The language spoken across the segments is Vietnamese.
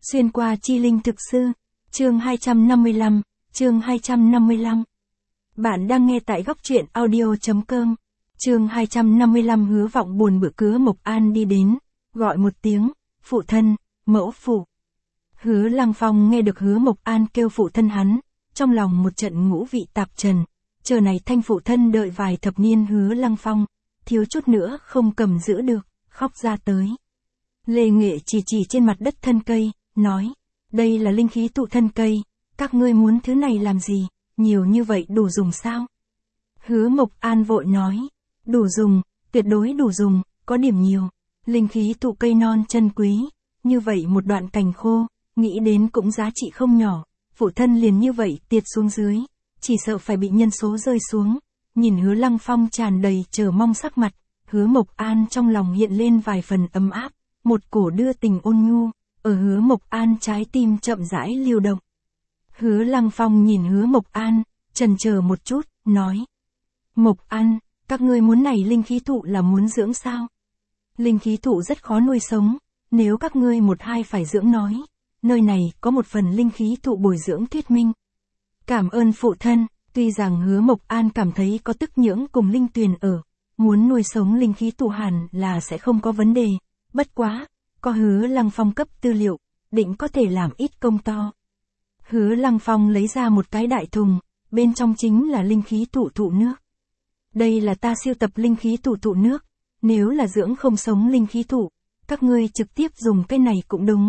Xuyên qua chi linh thực sư. Chương 255, chương 255. Bạn đang nghe tại góc truyện audio.com. Chương 255 hứa vọng buồn bực cứa Mộc An đi đến, gọi một tiếng, phụ thân, mẫu phụ. Hứa Lăng Phong nghe được hứa Mộc An kêu phụ thân hắn, trong lòng một trận ngũ vị tạp trần, chờ này thanh phụ thân đợi vài thập niên hứa Lăng Phong, thiếu chút nữa không cầm giữ được, khóc ra tới. Lê Nghệ chỉ trên mặt đất thân cây, nói, đây là linh khí tụ thân cây, các ngươi muốn thứ này làm gì, nhiều như vậy đủ dùng sao? Hứa Mộc An vội nói, đủ dùng, tuyệt đối đủ dùng, có điểm nhiều, linh khí tụ cây non chân quý, như vậy một đoạn cành khô, nghĩ đến cũng giá trị không nhỏ, phụ thân liền như vậy tiệt xuống dưới, chỉ sợ phải bị nhân số rơi xuống. Nhìn hứa Lăng Phong tràn đầy chờ mong sắc mặt, hứa Mộc An trong lòng hiện lên vài phần ấm áp, một cổ đưa tình ôn nhu, ở hứa Mộc An trái tim chậm rãi lưu động. Hứa Lăng Phong nhìn hứa Mộc An, chần chờ một chút, nói. Mộc An, các ngươi muốn này linh khí thụ là muốn dưỡng sao? Linh khí thụ rất khó nuôi sống, nếu các ngươi một hai phải dưỡng nói, nơi này có một phần linh khí thụ bồi dưỡng thuyết minh. Cảm ơn phụ thân, tuy rằng hứa Mộc An cảm thấy có tức nhưỡng cùng linh tuyền ở, muốn nuôi sống linh khí thụ hẳn là sẽ không có vấn đề, bất quá, có hứa Lăng Phong cấp tư liệu, định có thể làm ít công to. Hứa Lăng Phong lấy ra một cái đại thùng, bên trong chính là linh khí thụ nước. Đây là ta siêu tập linh khí thụ nước, nếu là dưỡng không sống linh khí thụ, các ngươi trực tiếp dùng cái này cũng đúng.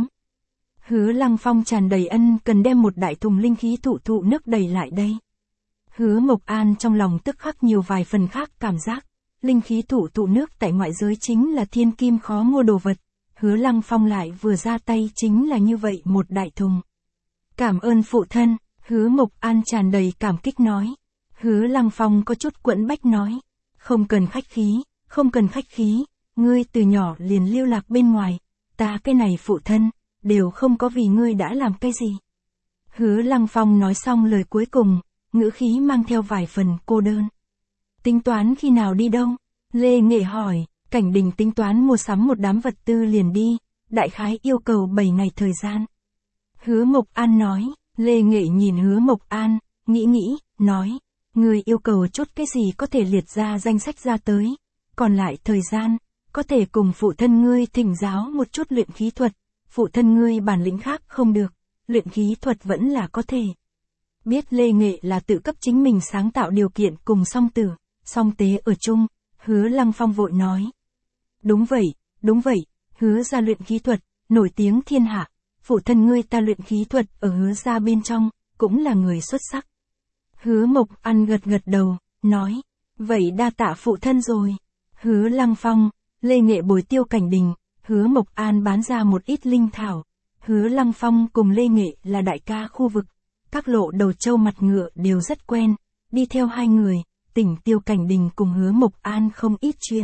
Hứa Lăng Phong tràn đầy ân cần đem một đại thùng linh khí thụ nước đầy lại đây. Hứa Mộc An trong lòng tức khắc nhiều vài phần khác cảm giác, linh khí thụ nước tại ngoại giới chính là thiên kim khó mua đồ vật, hứa Lăng Phong lại vừa ra tay chính là như vậy một đại thùng. Cảm ơn phụ thân, hứa Mộc An tràn đầy cảm kích nói. Hứa Lăng Phong có chút quẫn bách nói, không cần khách khí, không cần khách khí, ngươi từ nhỏ liền lưu lạc bên ngoài, ta cái này phụ thân, đều không có vì ngươi đã làm cái gì. Hứa Lăng Phong nói xong lời cuối cùng, ngữ khí mang theo vài phần cô đơn. Tính toán khi nào đi đâu? Lê Nghệ hỏi, Cảnh Đình tính toán mua sắm một đám vật tư liền đi, đại khái yêu cầu 7 ngày thời gian. Hứa Mộc An nói, Lê Nghệ nhìn hứa Mộc An, nghĩ, nói, ngươi yêu cầu chút cái gì có thể liệt ra danh sách ra tới, còn lại thời gian, có thể cùng phụ thân ngươi thỉnh giáo một chút luyện khí thuật, phụ thân ngươi bản lĩnh khác không được, luyện khí thuật vẫn là có thể. Biết Lê Nghệ là tự cấp chính mình sáng tạo điều kiện cùng song tử, song tế ở chung, hứa Lăng Phong vội nói. Đúng vậy, hứa ra luyện khí thuật, nổi tiếng thiên hạ, phụ thân ngươi ta luyện khí thuật ở hứa ra bên trong, cũng là người xuất sắc. Hứa Mộc An gật đầu, nói, vậy đa tạ phụ thân rồi. Hứa Lăng Phong, Lê Nghệ bồi Tiêu Cảnh Đình, hứa Mộc An bán ra một ít linh thảo. Hứa Lăng Phong cùng Lê Nghệ là đại ca khu vực, các lộ đầu trâu mặt ngựa đều rất quen, đi theo hai người, tỉnh Tiêu Cảnh Đình cùng hứa Mộc An không ít chuyện.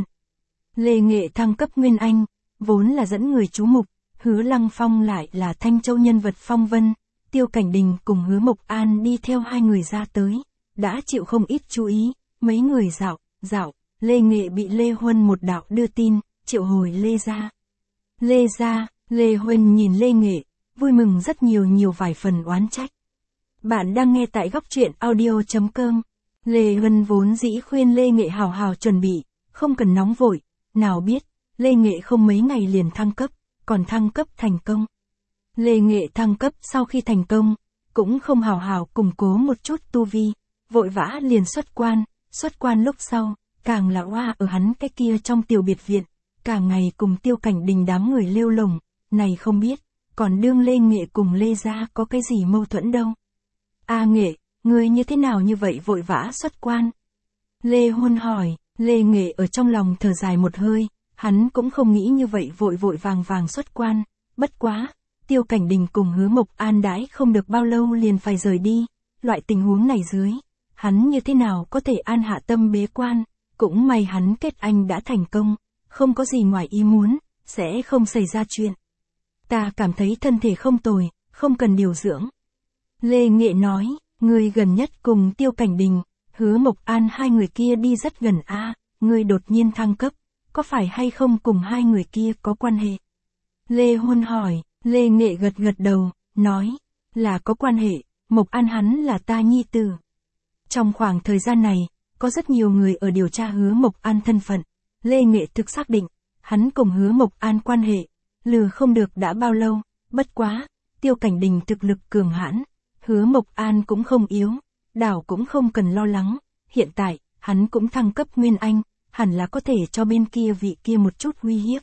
Lê Nghệ thăng cấp Nguyên Anh, vốn là dẫn người chú mục, hứa Lăng Phong lại là Thanh Châu nhân vật phong vân, Tiêu Cảnh Đình cùng hứa Mộc An đi theo hai người ra tới, đã chịu không ít chú ý, mấy người dạo, Lê Nghệ bị Lê Huân một đạo đưa tin, triệu hồi Lê ra, Lê Huân nhìn Lê Nghệ, vui mừng rất nhiều vài phần oán trách. Bạn đang nghe tại góc truyện audio.com. Lê Huân vốn dĩ khuyên Lê Nghệ hào chuẩn bị, không cần nóng vội, nào biết, Lê Nghệ không mấy ngày liền thăng cấp, còn thăng cấp thành công. Lê Nghệ thăng cấp sau khi thành công, cũng không hào củng cố một chút tu vi, vội vã liền xuất quan lúc sau, càng là oa ở hắn cái kia trong tiểu biệt viện, cả ngày cùng Tiêu Cảnh Đình đám người lêu lồng, này không biết, còn đương Lê Nghệ cùng Lê gia có cái gì mâu thuẫn đâu. A Nghệ, ngươi như thế nào như vậy vội vã xuất quan? Lê Huân hỏi, Lê Nghệ ở trong lòng thở dài một hơi, hắn cũng không nghĩ như vậy vội vàng xuất quan, bất quá, Tiêu Cảnh Đình cùng hứa Mộc An đãi không được bao lâu liền phải rời đi, loại tình huống này dưới, hắn như thế nào có thể an hạ tâm bế quan, cũng may hắn kết anh đã thành công, không có gì ngoài ý muốn, sẽ không xảy ra chuyện. Ta cảm thấy thân thể không tồi, không cần điều dưỡng. Lê Nghệ nói, ngươi gần nhất cùng Tiêu Cảnh Đình, hứa Mộc An hai người kia đi rất gần a, ngươi đột nhiên thăng cấp, có phải hay không cùng hai người kia có quan hệ? Lê Huân hỏi, Lê Nghệ gật gật đầu, nói, là có quan hệ, Mộc An hắn là ta nhi tử. Trong khoảng thời gian này, có rất nhiều người ở điều tra Hứa Mộc An thân phận. Lê Nghệ thực xác định, hắn cùng Hứa Mộc An quan hệ, lừa không được đã bao lâu, bất quá, Tiêu Cảnh Đình thực lực cường hãn, Hứa Mộc An cũng không yếu, đảo cũng không cần lo lắng, hiện tại, hắn cũng thăng cấp Nguyên Anh, hẳn là có thể cho bên kia vị kia một chút uy hiếp.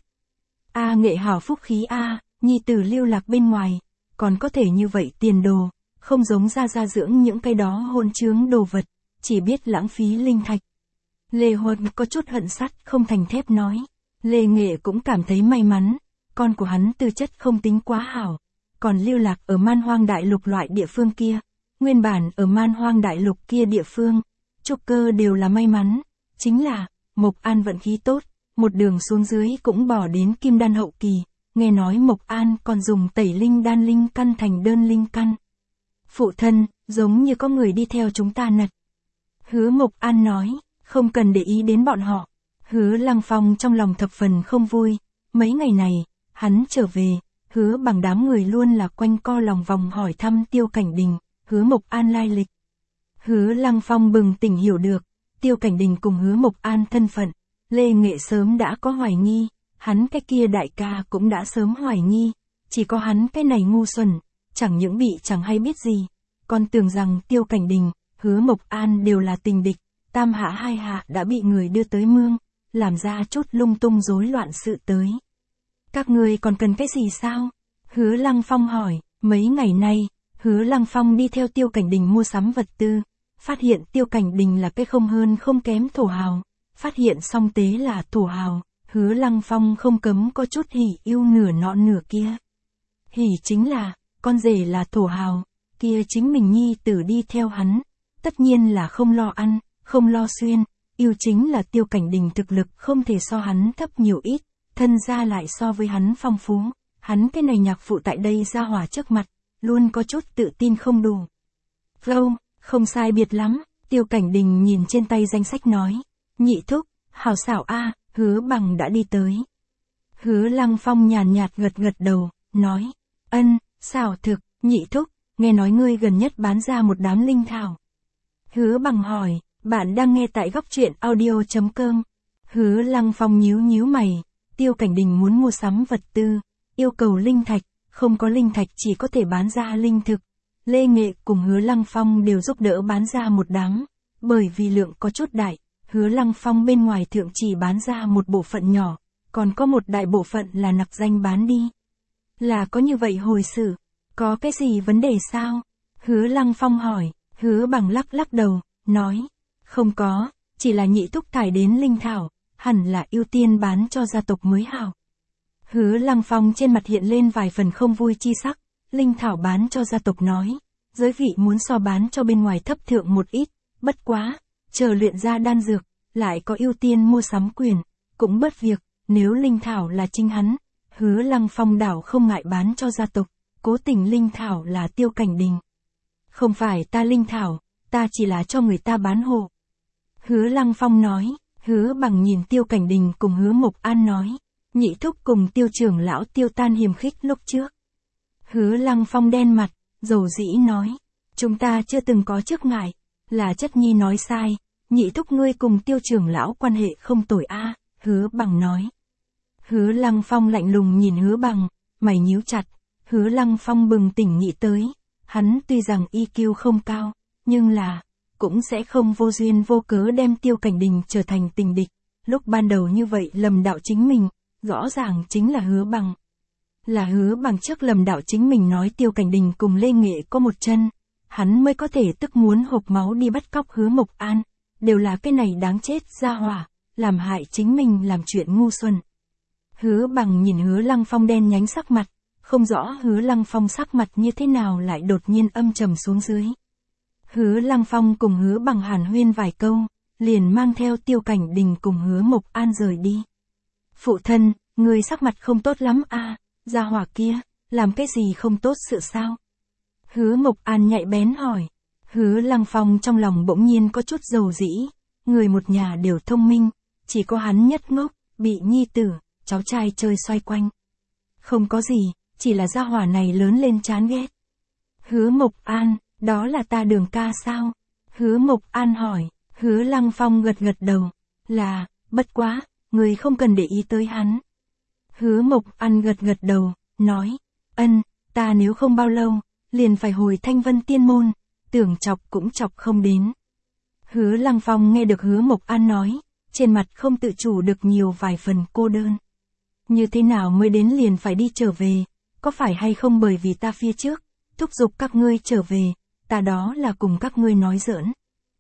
A Nghệ hảo phúc khí a, nhi tử lưu lạc bên ngoài, còn có thể như vậy tiền đồ, không giống ra dưỡng những cái đó hôn chướng đồ vật, chỉ biết lãng phí linh thạch. Lê Huân có chút hận sắt không thành thép nói, Lê Nghệ cũng cảm thấy may mắn, con của hắn tư chất không tính quá hảo, còn lưu lạc ở Man Hoang Đại Lục loại địa phương kia, nguyên bản ở Man Hoang Đại Lục kia địa phương, trúc cơ đều là may mắn, chính là, Mộc An vận khí tốt, một đường xuống dưới cũng bỏ đến Kim Đan hậu kỳ, nghe nói Mộc An còn dùng tẩy linh đan linh căn thành đơn linh căn. Phụ thân, giống như có người đi theo chúng ta nật. Hứa Mộc An nói, không cần để ý đến bọn họ. Hứa Lăng Phong trong lòng thập phần không vui, mấy ngày này, hắn trở về, Hứa Bằng đám người luôn là quanh co lòng vòng hỏi thăm Tiêu Cảnh Đình, Hứa Mộc An lai lịch. Hứa Lăng Phong bừng tỉnh hiểu được, Tiêu Cảnh Đình cùng Hứa Mộc An thân phận, Lê Nghệ sớm đã có hoài nghi, hắn cái kia đại ca cũng đã sớm hoài nghi, chỉ có hắn cái này ngu xuẩn, chẳng những bị chẳng hay biết gì, còn tưởng rằng Tiêu Cảnh Đình, Hứa Mộc An đều là tình địch, tam hạ hai hạ đã bị người đưa tới mương, làm ra chút lung tung rối loạn sự tới. Các người còn cần cái gì sao? Hứa Lăng Phong hỏi, mấy ngày nay, Hứa Lăng Phong đi theo Tiêu Cảnh Đình mua sắm vật tư, phát hiện Tiêu Cảnh Đình là cái không hơn không kém thổ hào, phát hiện song tế là thổ hào, Hứa Lăng Phong không cấm có chút hỉ yêu nửa nọ nửa kia. Hỉ chính là, con rể là thổ hào, kia chính mình nhi tử đi theo hắn, tất nhiên là không lo ăn, không lo xuyên, yêu chính là Tiêu Cảnh Đình thực lực không thể so hắn thấp nhiều ít, thân gia lại so với hắn phong phú, hắn cái này nhạc phụ tại đây ra hỏa trước mặt, luôn có chút tự tin không đủ. Vâng, không sai biệt lắm, Tiêu Cảnh Đình nhìn trên tay danh sách nói, nhị thúc, hảo xảo a, Hứa Bằng đã đi tới. Hứa Lăng Phong nhàn nhạt gật gật đầu, nói, ân, xảo thực, nhị thúc, nghe nói ngươi gần nhất bán ra một đám linh thảo. Hứa Bằng hỏi, bạn đang nghe tại góc truyện audio.com. Hứa Lăng Phong nhíu nhíu mày, Tiêu Cảnh Đình muốn mua sắm vật tư, yêu cầu linh thạch, không có linh thạch chỉ có thể bán ra linh thực. Lê Nghệ cùng Hứa Lăng Phong đều giúp đỡ bán ra một đám, bởi vì lượng có chút đại, Hứa Lăng Phong bên ngoài thượng chỉ bán ra một bộ phận nhỏ, còn có một đại bộ phận là nặc danh bán đi. Là có như vậy hồi sự, có cái gì vấn đề sao? Hứa Lăng Phong hỏi, Hứa Bằng lắc lắc đầu, nói, không có, chỉ là nhị thúc thải đến linh thảo, hẳn là ưu tiên bán cho gia tộc mới hảo. Hứa Lăng Phong trên mặt hiện lên vài phần không vui chi sắc, linh thảo bán cho gia tộc nói, giới vị muốn so bán cho bên ngoài thấp thượng một ít, bất quá, chờ luyện ra đan dược, lại có ưu tiên mua sắm quyền, cũng bất việc, nếu linh thảo là chính hắn, Hứa Lăng Phong đảo không ngại bán cho gia tộc, cố tình linh thảo là Tiêu Cảnh Đình. Không phải ta linh thảo, ta chỉ là cho người ta bán hộ. Hứa Lăng Phong nói, Hứa Bằng nhìn Tiêu Cảnh Đình cùng Hứa Mộc An nói, nhị thúc cùng Tiêu trưởng lão Tiêu Tan hiềm khích lúc trước. Hứa Lăng Phong đen mặt, dầu dĩ nói, chúng ta chưa từng có trước ngại, là chất nhi nói sai, nhị thúc ngươi cùng Tiêu trưởng lão quan hệ không tồi a. Hứa Bằng nói. Hứa Lăng Phong lạnh lùng nhìn Hứa Bằng, mày nhíu chặt, Hứa Lăng Phong bừng tỉnh nghĩ tới, hắn tuy rằng IQ không cao, nhưng là, cũng sẽ không vô duyên vô cớ đem Tiêu Cảnh Đình trở thành tình địch, lúc ban đầu như vậy lầm đạo chính mình, rõ ràng chính là Hứa Bằng. Là Hứa Bằng trước lầm đạo chính mình nói Tiêu Cảnh Đình cùng Lê Nghệ có một chân, hắn mới có thể tức muốn hộc máu đi bắt cóc Hứa Mộc An, đều là cái này đáng chết ra hỏa, làm hại chính mình làm chuyện ngu xuẩn. Hứa Bằng nhìn Hứa Lăng Phong đen nhánh sắc mặt, không rõ Hứa Lăng Phong sắc mặt như thế nào lại đột nhiên âm trầm xuống dưới. Hứa Lăng Phong cùng Hứa Bằng hàn huyên vài câu, liền mang theo Tiêu Cảnh Đình cùng Hứa Mộc An rời đi. Phụ thân, người sắc mặt không tốt lắm a, gia hỏa kia, làm cái gì không tốt sự sao? Hứa Mộc An nhạy bén hỏi. Hứa Lăng Phong trong lòng bỗng nhiên có chút dầu dĩ, người một nhà đều thông minh, chỉ có hắn nhất ngốc, bị nhi tử, cháu trai chơi xoay quanh. Không có gì, chỉ là gia hỏa này lớn lên chán ghét. Hứa Mộc An, đó là ta Đường ca sao? Hứa Mộc An hỏi, Hứa Lăng Phong gật gật đầu, là, bất quá, người không cần để ý tới hắn. Hứa Mộc An gật gật đầu, nói, ta nếu không bao lâu, liền phải hồi Thanh Vân Tiên Môn, tưởng chọc cũng chọc không đến. Hứa Lăng Phong nghe được Hứa Mộc An nói, trên mặt không tự chủ được nhiều vài phần cô đơn. Như thế nào mới đến liền phải đi trở về, có phải hay không bởi vì ta phía trước, thúc giục các ngươi trở về, ta đó là cùng các ngươi nói giỡn.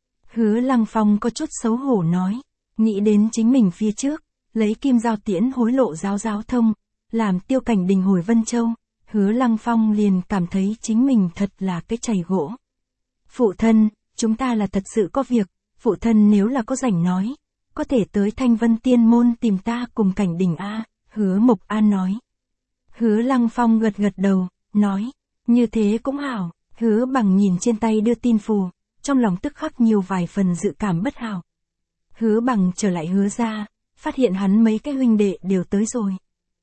Hứa Lăng Phong có chút xấu hổ nói, nghĩ đến chính mình phía trước, lấy kim giao tiễn hối lộ giáo thông, làm Tiêu Cảnh Đình hồi Vân Châu, Hứa Lăng Phong liền cảm thấy chính mình thật là cái chày gỗ. Phụ thân, chúng ta là thật sự có việc, phụ thân nếu là có rảnh nói, có thể tới Thanh Vân Tiên Môn tìm ta cùng Cảnh Đình a. Hứa Mộc An nói. Hứa Lăng Phong gật gật đầu, nói, như thế cũng hảo. Hứa Bằng nhìn trên tay đưa tin phù, trong lòng tức khắc nhiều vài phần dự cảm bất hảo. Hứa Bằng trở lại Hứa ra, phát hiện hắn mấy cái huynh đệ đều tới rồi.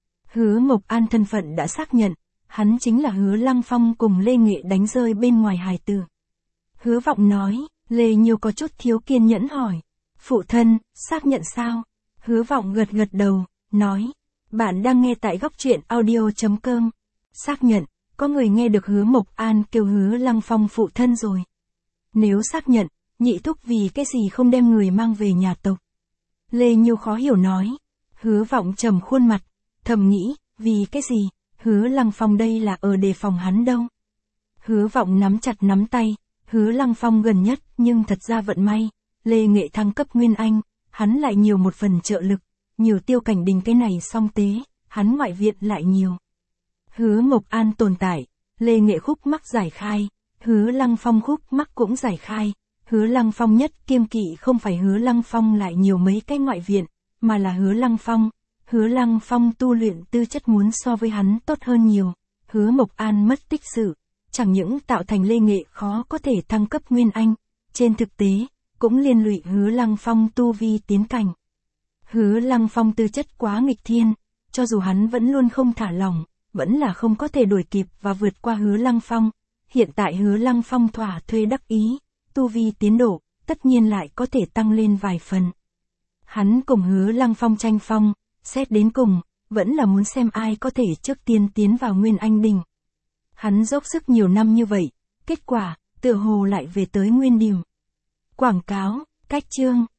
Hứa Mộc An thân phận đã xác nhận, hắn chính là Hứa Lăng Phong cùng Lê Nghệ đánh rơi bên ngoài hài tử. Hứa Vọng nói, Lê Nhiêu có chút thiếu kiên nhẫn hỏi, phụ thân, xác nhận sao? Hứa Vọng gật gật đầu, nói, bạn đang nghe tại góc truyện audio.com. Xác nhận, có người nghe được Hứa Mộc An kêu Hứa Lăng Phong phụ thân rồi. Nếu xác nhận, nhị thúc vì cái gì không đem người mang về nhà tộc? Lê Nhiêu khó hiểu nói. Hứa Vọng trầm khuôn mặt, thầm nghĩ, vì cái gì? Hứa Lăng Phong đây là ở đề phòng hắn đâu. Hứa Vọng nắm chặt nắm tay, Hứa Lăng Phong gần nhất nhưng thật ra vận may, Lê Nghệ thăng cấp Nguyên Anh, hắn lại nhiều một phần trợ lực, nhiều Tiêu Cảnh Đình cái này song tế, hắn ngoại viện lại nhiều. Hứa Mộc An tồn tại, Lê Nghệ khúc mắc giải khai, Hứa Lăng Phong khúc mắc cũng giải khai, Hứa Lăng Phong nhất kiêng kỵ không phải Hứa Lăng Phong lại nhiều mấy cái ngoại viện, mà là Hứa Lăng Phong. Hứa Lăng Phong tu luyện tư chất muốn so với hắn tốt hơn nhiều. Hứa Mộc An mất tích sự, chẳng những tạo thành Lê Nghệ khó có thể thăng cấp Nguyên Anh, trên thực tế, cũng liên lụy Hứa Lăng Phong tu vi tiến cảnh. Hứa Lăng Phong tư chất quá nghịch thiên, cho dù hắn vẫn luôn không thả lỏng, vẫn là không có thể đuổi kịp và vượt qua Hứa Lăng Phong. Hiện tại Hứa Lăng Phong thỏa thuê đắc ý, tu vi tiến độ, tất nhiên lại có thể tăng lên vài phần. Hắn cùng Hứa Lăng Phong tranh phong, xét đến cùng, vẫn là muốn xem ai có thể trước tiên tiến vào Nguyên Anh đỉnh. Hắn dốc sức nhiều năm như vậy, kết quả, tựa hồ lại về tới nguyên điểm. Quảng cáo, cách chương.